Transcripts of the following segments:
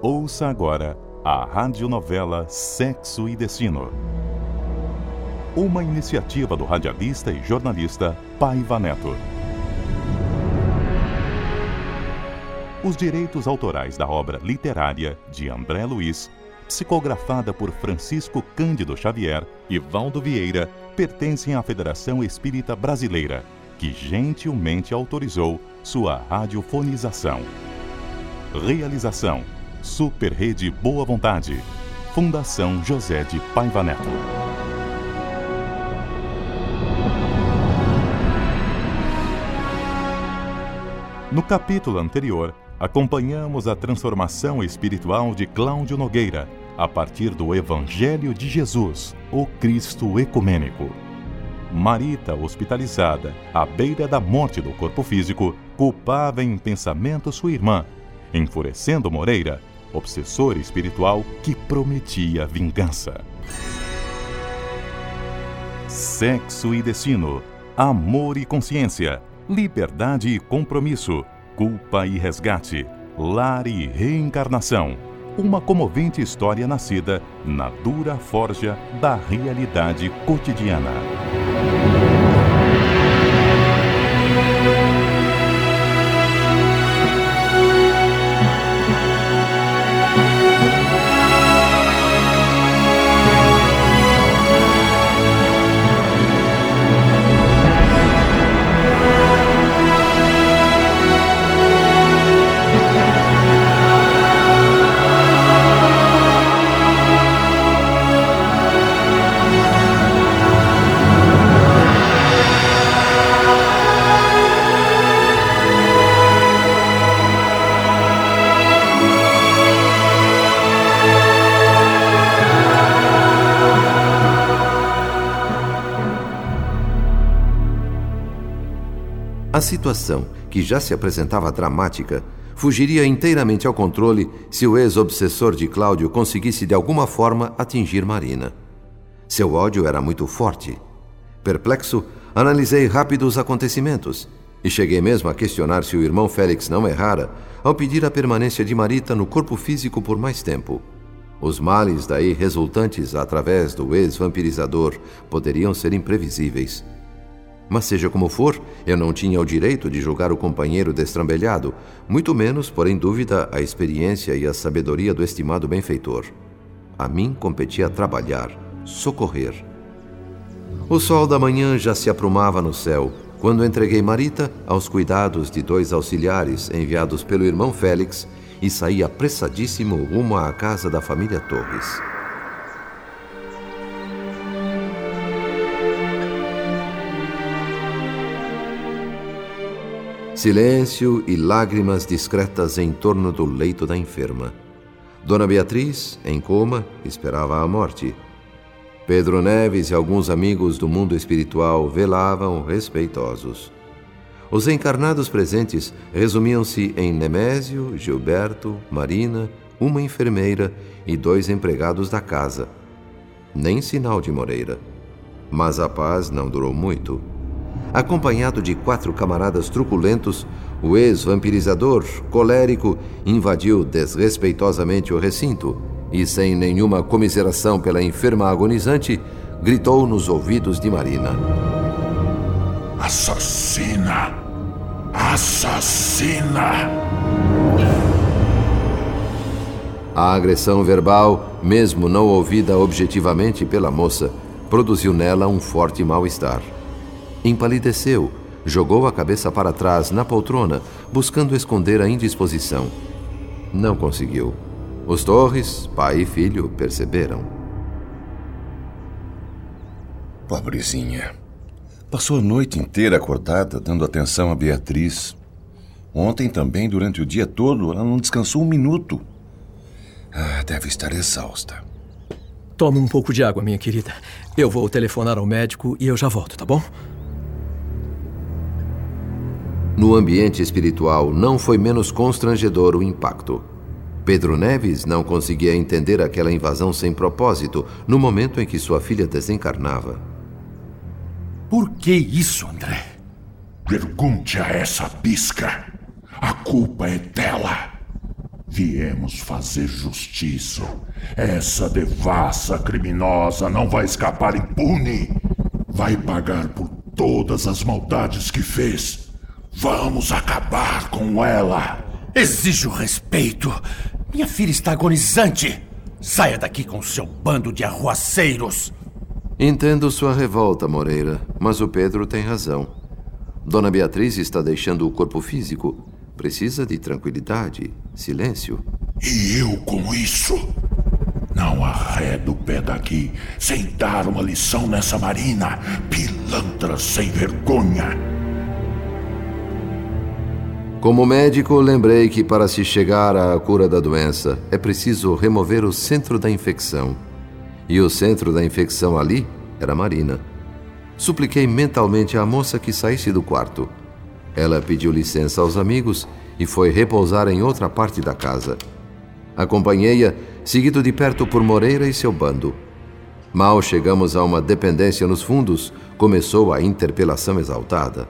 Ouça agora a radionovela Sexo e Destino. Uma iniciativa do radialista e jornalista Paiva Neto. Os direitos autorais da obra literária de André Luiz, psicografada por Francisco Cândido Xavier e Valdo Vieira, pertencem à Federação Espírita Brasileira, que gentilmente autorizou sua radiofonização. Realização: Super Rede Boa Vontade. Fundação José de Paiva Neto. No capítulo anterior, acompanhamos a transformação espiritual de Cláudio Nogueira, a partir do Evangelho de Jesus, o Cristo Ecumênico. Marita, hospitalizada, à beira da morte do corpo físico, culpava em pensamento sua irmã, enfurecendo Moreira, obsessor espiritual que prometia vingança. Sexo e destino, amor e consciência, liberdade e compromisso, culpa e resgate, lar e reencarnação. Uma comovente história nascida na dura forja da realidade cotidiana. A situação, que já se apresentava dramática, fugiria inteiramente ao controle se o ex-obsessor de Cláudio conseguisse de alguma forma atingir Marina. Seu ódio era muito forte. Perplexo, analisei rápido os acontecimentos e cheguei mesmo a questionar se o irmão Félix não errara ao pedir a permanência de Marita no corpo físico por mais tempo. Os males daí resultantes através do ex-vampirizador poderiam ser imprevisíveis. Mas seja como for, eu não tinha o direito de julgar o companheiro destrambelhado, muito menos pôr em dúvida a experiência e a sabedoria do estimado benfeitor. A mim competia trabalhar, socorrer. O sol da manhã já se aprumava no céu, quando entreguei Marita aos cuidados de 2 auxiliares enviados pelo irmão Félix e saí apressadíssimo rumo à casa da família Torres. Silêncio e lágrimas discretas em torno do leito da enferma. Dona Beatriz, em coma, esperava a morte. Pedro Neves e alguns amigos do mundo espiritual velavam respeitosos. Os encarnados presentes resumiam-se em Nemésio, Gilberto, Marina, uma enfermeira e 2 empregados da casa. Nem sinal de Moreira. Mas a paz não durou muito. Acompanhado de 4 camaradas truculentos, o ex-vampirizador, colérico, invadiu desrespeitosamente o recinto e, sem nenhuma comiseração pela enferma agonizante, gritou nos ouvidos de Marina: "Assassina! Assassina!" A agressão verbal, mesmo não ouvida objetivamente pela moça, produziu nela um forte mal-estar. Empalideceu, jogou a cabeça para trás na poltrona, buscando esconder a indisposição. Não conseguiu. Os Torres, pai e filho, perceberam. Pobrezinha. Passou a noite inteira acordada, dando atenção a Beatriz. Ontem também, durante o dia todo, ela não descansou um minuto. Deve estar exausta. Tome um pouco de água, minha querida. Eu vou telefonar ao médico e eu já volto, tá bom? No ambiente espiritual não foi menos constrangedor o impacto. Pedro Neves não conseguia entender aquela invasão sem propósito no momento em que sua filha desencarnava. Por que isso, André? Pergunte a essa pisca. A culpa é dela. Viemos fazer justiça. Essa devassa criminosa não vai escapar impune. Vai pagar por todas as maldades que fez. Vamos acabar com ela. Exijo respeito. Minha filha está agonizante. Saia daqui com seu bando de arruaceiros. Entendo sua revolta, Moreira, mas o Pedro tem razão. Dona Beatriz está deixando o corpo físico. Precisa de tranquilidade, silêncio. E eu com isso? Não arredo o pé daqui sem dar uma lição nessa Marina, pilantra sem vergonha. Como médico, lembrei que para se chegar à cura da doença, é preciso remover o centro da infecção. E o centro da infecção ali era Marina. Supliquei mentalmente à moça que saísse do quarto. Ela pediu licença aos amigos e foi repousar em outra parte da casa. Acompanhei-a, seguido de perto por Moreira e seu bando. Mal chegamos a uma dependência nos fundos, começou a interpelação exaltada.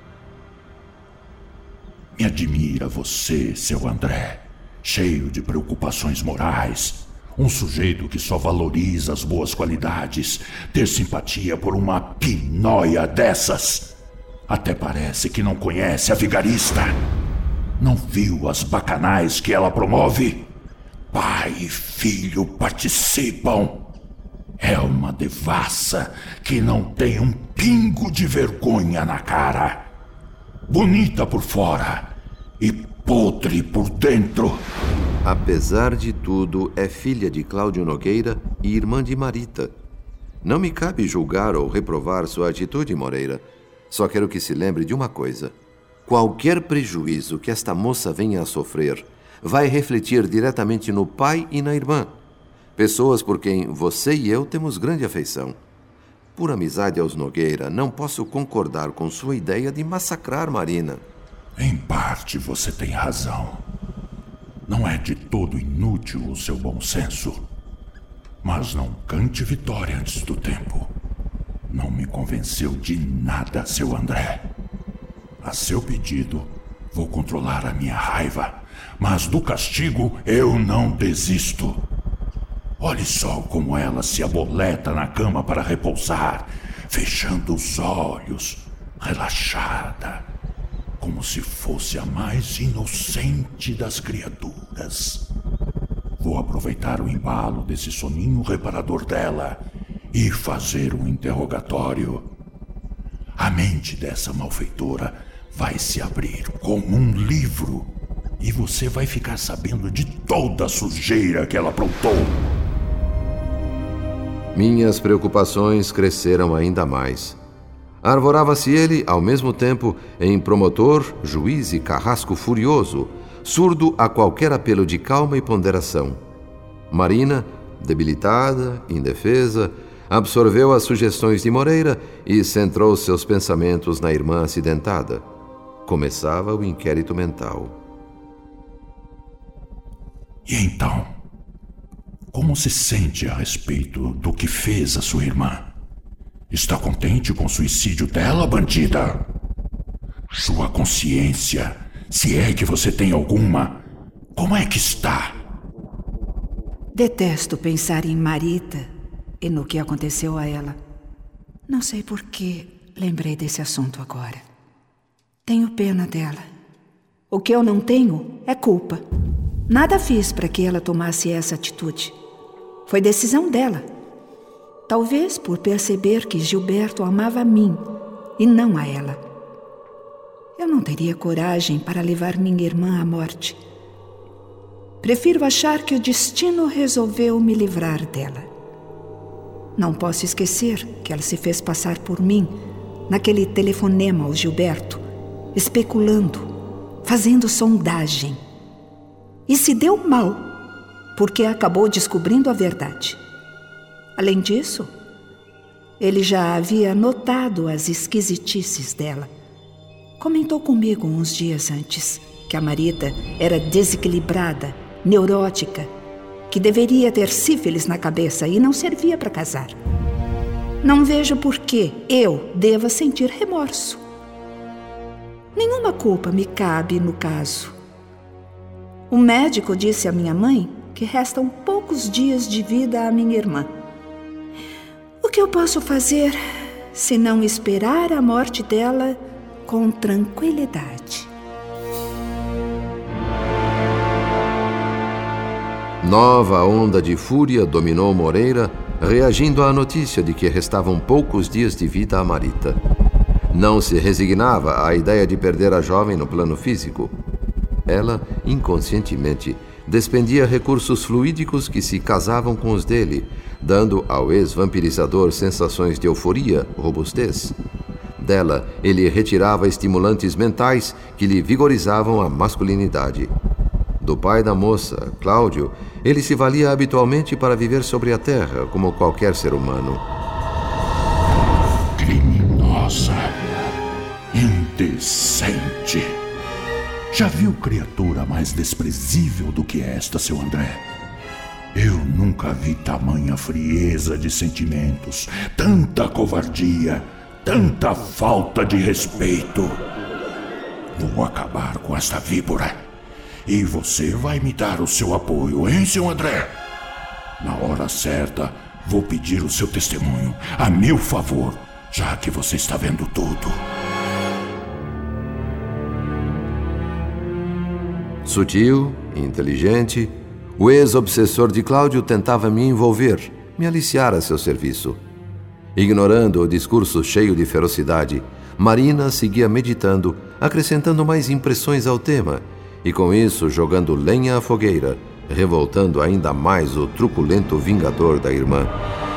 Me admira você, seu André, cheio de preocupações morais. Um sujeito que só valoriza as boas qualidades. Ter simpatia por uma pinóia dessas. Até parece que não conhece a vigarista. Não viu as bacanais que ela promove? Pai e filho participam. É uma devassa que não tem um pingo de vergonha na cara. Bonita por fora e podre por dentro. Apesar de tudo, é filha de Cláudio Nogueira e irmã de Marita. Não me cabe julgar ou reprovar sua atitude, Moreira. Só quero que se lembre de uma coisa. Qualquer prejuízo que esta moça venha a sofrer vai refletir diretamente no pai e na irmã. Pessoas por quem você e eu temos grande afeição. Por amizade aos Nogueira, não posso concordar com sua ideia de massacrar Marina. Em parte você tem razão. Não é de todo inútil o seu bom senso. Mas não cante vitória antes do tempo. Não me convenceu de nada, seu André. A seu pedido, vou controlar a minha raiva. Mas do castigo eu não desisto. Olhe só como ela se aboleta na cama para repousar, fechando os olhos, relaxada, como se fosse a mais inocente das criaturas. Vou aproveitar o embalo desse soninho reparador dela e fazer um interrogatório. A mente dessa malfeitora vai se abrir como um livro e você vai ficar sabendo de toda a sujeira que ela aprontou. Minhas preocupações cresceram ainda mais. Arvorava-se ele, ao mesmo tempo, em promotor, juiz e carrasco furioso, surdo a qualquer apelo de calma e ponderação. Marina, debilitada, indefesa, absorveu as sugestões de Moreira e centrou seus pensamentos na irmã acidentada. Começava o inquérito mental. E então, como se sente a respeito do que fez a sua irmã? Está contente com o suicídio dela, bandida? Sua consciência, se é que você tem alguma, como é que está? Detesto pensar em Marita e no que aconteceu a ela. Não sei por que lembrei desse assunto agora. Tenho pena dela. O que eu não tenho é culpa. Nada fiz para que ela tomasse essa atitude. Foi decisão dela. Talvez por perceber que Gilberto amava a mim e não a ela. Eu não teria coragem para levar minha irmã à morte. Prefiro achar que o destino resolveu me livrar dela. Não posso esquecer que ela se fez passar por mim naquele telefonema ao Gilberto, especulando, fazendo sondagem. E se deu mal, porque acabou descobrindo a verdade. Além disso, ele já havia notado as esquisitices dela. Comentou comigo uns dias antes que a Marita era desequilibrada, neurótica, que deveria ter sífilis na cabeça e não servia para casar. Não vejo por que eu deva sentir remorso. Nenhuma culpa me cabe no caso. O médico disse à minha mãe que restam poucos dias de vida à minha irmã. O que eu posso fazer se não esperar a morte dela com tranquilidade? Nova onda de fúria dominou Moreira, reagindo à notícia de que restavam poucos dias de vida a Marita. Não se resignava à ideia de perder a jovem no plano físico. Ela, inconscientemente, despendia recursos fluídicos que se casavam com os dele, dando ao ex-vampirizador sensações de euforia, robustez. Dela, ele retirava estimulantes mentais que lhe vigorizavam a masculinidade. Do pai da moça, Cláudio, ele se valia habitualmente para viver sobre a terra, como qualquer ser humano. Criminosa. Indecente. Já viu criatura mais desprezível do que esta, seu André? Eu nunca vi tamanha frieza de sentimentos, tanta covardia, tanta falta de respeito. Vou acabar com esta víbora. E você vai me dar o seu apoio, hein, seu André? Na hora certa, vou pedir o seu testemunho, a meu favor, já que você está vendo tudo. Sutil, inteligente, o ex-obsessor de Cláudio tentava me envolver, me aliciar a seu serviço. Ignorando o discurso cheio de ferocidade, Marina seguia meditando, acrescentando mais impressões ao tema, e com isso jogando lenha à fogueira, revoltando ainda mais o truculento vingador da irmã.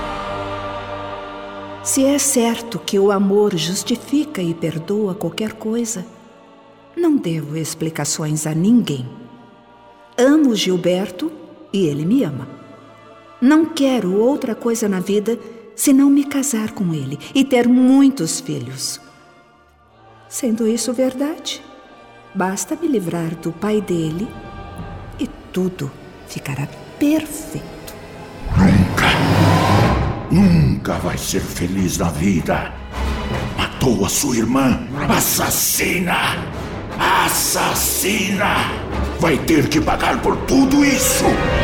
Se é certo que o amor justifica e perdoa qualquer coisa, não devo explicações a ninguém. Amo Gilberto e ele me ama. Não quero outra coisa na vida senão me casar com ele e ter muitos filhos. Sendo isso verdade, basta me livrar do pai dele e tudo ficará perfeito. Nunca vai ser feliz na vida. Matou a sua irmã. Assassina! Assassina! Vai ter que pagar por tudo isso!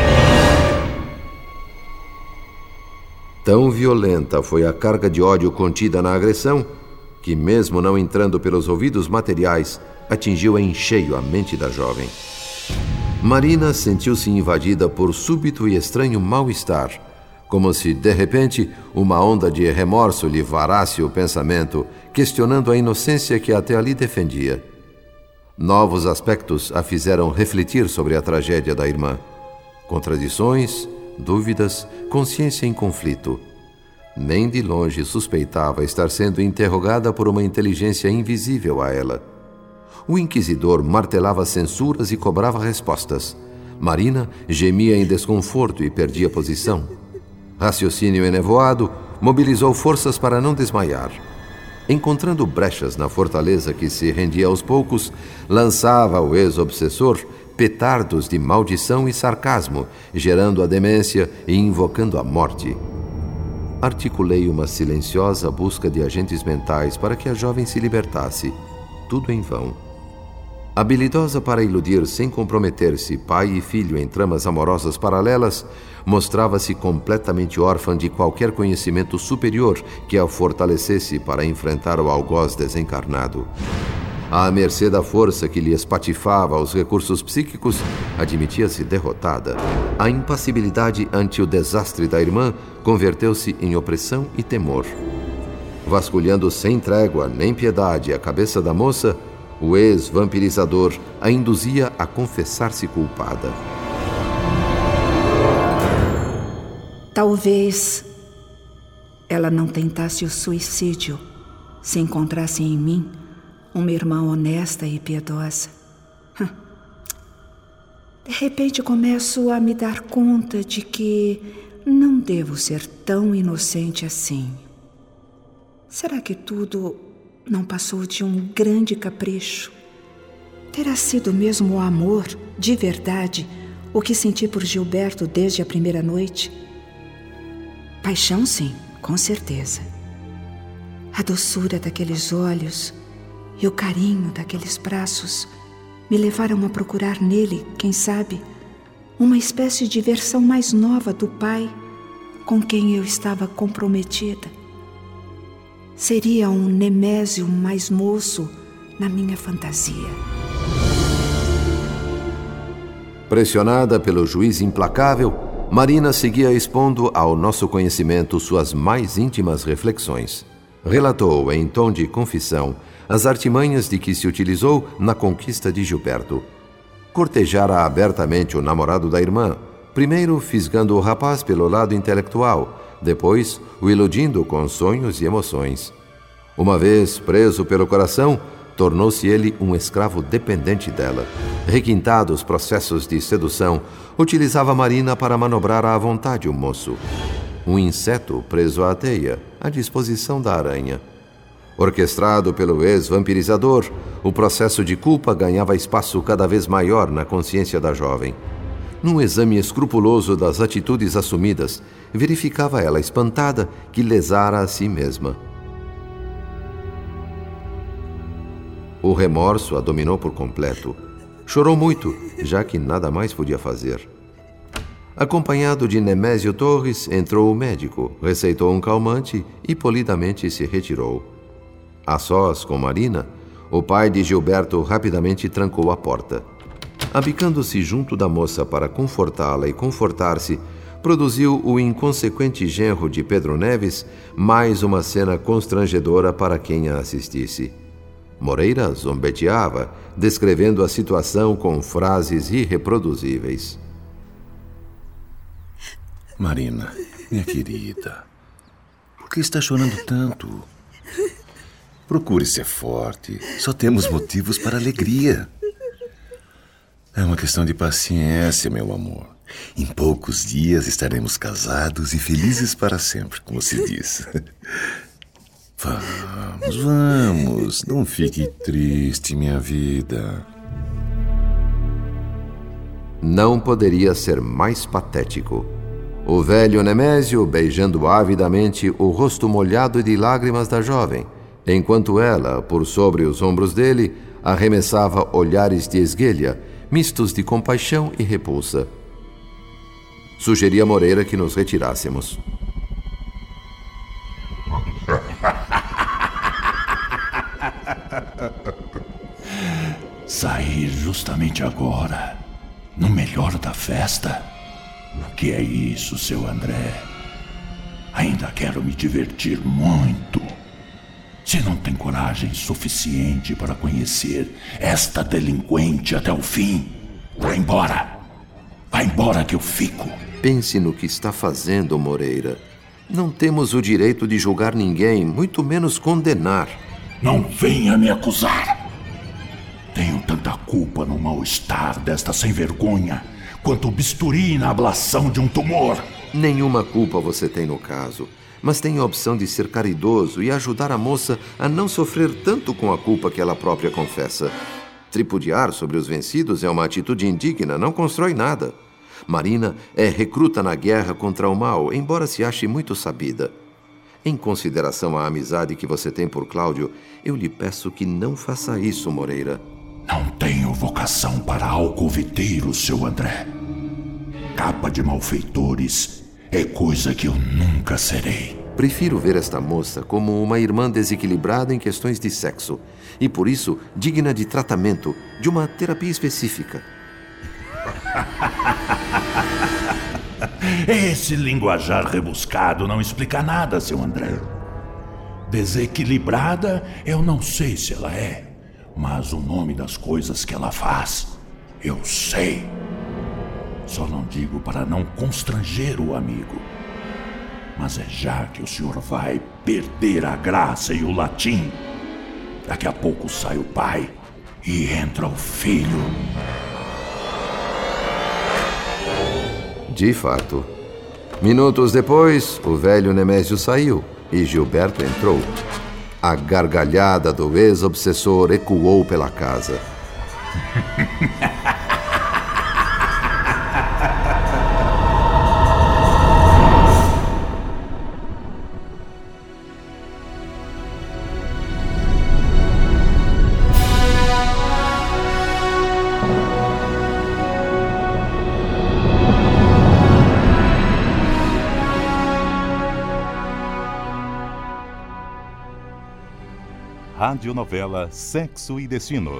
Tão violenta foi a carga de ódio contida na agressão que, mesmo não entrando pelos ouvidos materiais, atingiu em cheio a mente da jovem. Marina sentiu-se invadida por súbito e estranho mal-estar, como se, de repente, uma onda de remorso lhe varasse o pensamento, questionando a inocência que até ali defendia. Novos aspectos a fizeram refletir sobre a tragédia da irmã. Contradições, dúvidas, consciência em conflito. Nem de longe suspeitava estar sendo interrogada por uma inteligência invisível a ela. O inquisidor martelava censuras e cobrava respostas. Marina gemia em desconforto e perdia posição. Raciocínio enevoado mobilizou forças para não desmaiar. Encontrando brechas na fortaleza que se rendia aos poucos, lançava ao ex-obsessor petardos de maldição e sarcasmo, gerando a demência e invocando a morte. Articulei uma silenciosa busca de agentes mentais para que a jovem se libertasse. Tudo em vão. Habilidosa para iludir sem comprometer-se pai e filho em tramas amorosas paralelas, mostrava-se completamente órfã de qualquer conhecimento superior que a fortalecesse para enfrentar o algoz desencarnado. À mercê da força que lhe espatifava os recursos psíquicos, admitia-se derrotada. A impassibilidade ante o desastre da irmã converteu-se em opressão e temor. Vasculhando sem trégua nem piedade a cabeça da moça, o ex-vampirizador a induzia a confessar-se culpada. Talvez ela não tentasse o suicídio se encontrasse em mim uma irmã honesta e piedosa. De repente começo a me dar conta de que não devo ser tão inocente assim. Será que tudo não passou de um grande capricho? Terá sido mesmo o amor, de verdade, o que senti por Gilberto desde a primeira noite? Paixão, sim, com certeza. A doçura daqueles olhos e o carinho daqueles braços me levaram a procurar nele, quem sabe, uma espécie de versão mais nova do pai com quem eu estava comprometida. Seria um Nemésio mais moço na minha fantasia. Pressionada pelo juiz implacável, Marina seguia expondo ao nosso conhecimento suas mais íntimas reflexões. Relatou, em tom de confissão, as artimanhas de que se utilizou na conquista de Gilberto. Cortejara abertamente o namorado da irmã, primeiro fisgando o rapaz pelo lado intelectual, depois o iludindo com sonhos e emoções. Uma vez preso pelo coração, tornou-se ele um escravo dependente dela. Requintados processos de sedução, utilizava Marina para manobrar à vontade o moço. Um inseto preso à teia, à disposição da aranha. Orquestrado pelo ex-vampirizador, o processo de culpa ganhava espaço cada vez maior na consciência da jovem. Num exame escrupuloso das atitudes assumidas, verificava ela espantada que lesara a si mesma. O remorso a dominou por completo. Chorou muito, já que nada mais podia fazer. Acompanhado de Nemésio Torres, entrou o médico, receitou um calmante e polidamente se retirou. A sós com Marina, o pai de Gilberto rapidamente trancou a porta. Abicando-se junto da moça para confortá-la e confortar-se, produziu o inconsequente genro de Pedro Neves mais uma cena constrangedora para quem a assistisse. Moreira zombeteava, descrevendo a situação com frases irreproduzíveis. Marina, minha querida, por que está chorando tanto? Procure ser forte. Só temos motivos para alegria. É uma questão de paciência, meu amor. Em poucos dias estaremos casados e felizes para sempre, como se diz. Vamos. Não fique triste, minha vida. Não poderia ser mais patético. O velho Nemésio beijando avidamente o rosto molhado de lágrimas da jovem, enquanto ela, por sobre os ombros dele, arremessava olhares de esguelha, mistos de compaixão e repulsa. Sugeria Moreira que nos retirássemos. Sair justamente agora, no melhor da festa? O que é isso, seu André? Ainda quero me divertir muito. Se não tem coragem suficiente para conhecer esta delinquente até o fim, vai embora. Vai embora que eu fico. Pense no que está fazendo, Moreira. Não temos o direito de julgar ninguém, muito menos condenar. Não venha me acusar. Tenho tanta culpa no mal-estar desta sem-vergonha quanto o bisturi na ablação de um tumor. Nenhuma culpa você tem no caso, mas tem a opção de ser caridoso e ajudar a moça a não sofrer tanto com a culpa que ela própria confessa. Tripudiar sobre os vencidos é uma atitude indigna, não constrói nada. Marina é recruta na guerra contra o mal, embora se ache muito sabida. Em consideração à amizade que você tem por Cláudio, eu lhe peço que não faça isso, Moreira. Não tenho vocação para alcoviteiro, seu André. Capa de malfeitores é coisa que eu nunca serei. Prefiro ver esta moça como uma irmã desequilibrada em questões de sexo e, por isso, digna de tratamento, de uma terapia específica. Esse linguajar rebuscado não explica nada, seu André. Desequilibrada, eu não sei se ela é, mas o nome das coisas que ela faz, eu sei. Só não digo para não constranger o amigo. Mas é já que o senhor vai perder a graça e o latim. Daqui a pouco sai o pai e entra o filho. De fato. Minutos depois, o velho Nemésio saiu e Gilberto entrou. A gargalhada do ex-obsessor ecoou pela casa. radionovela Sexo e Destino.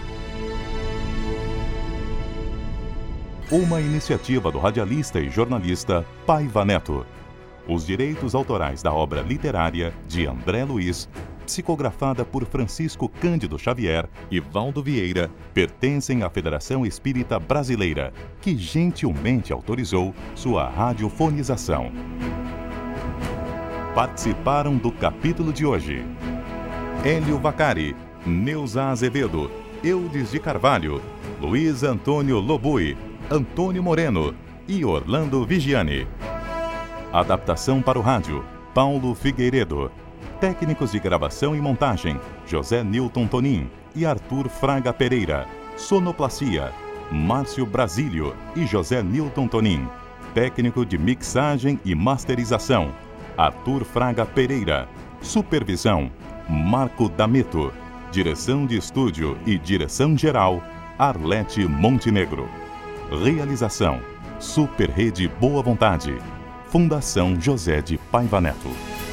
Uma iniciativa do radialista e jornalista Paiva Neto. Os direitos autorais da obra literária de André Luiz, psicografada por Francisco Cândido Xavier e Valdo Vieira, pertencem à Federação Espírita Brasileira, que gentilmente autorizou sua radiofonização. Participaram do capítulo de hoje Hélio Vacari, Neuza Azevedo, Eudes de Carvalho, Luiz Antônio Lobui, Antônio Moreno e Orlando Vigiani. Adaptação para o rádio, Paulo Figueiredo. Técnicos de gravação e montagem, José Nilton Tonin e Arthur Fraga Pereira. Sonoplastia, Márcio Brasílio e José Nilton Tonin. Técnico de mixagem e masterização, Arthur Fraga Pereira. Supervisão, Marco D'Ameto. Direção de estúdio e direção geral, Arlete Montenegro. Realização, Super Rede Boa Vontade. Fundação José de Paiva Neto.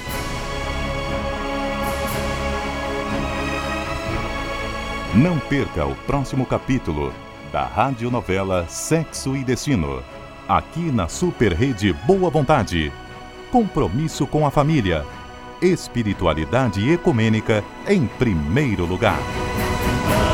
Não perca o próximo capítulo da radionovela Sexo e Destino, aqui na Super Rede Boa Vontade. Compromisso com a família. Espiritualidade ecumênica em primeiro lugar.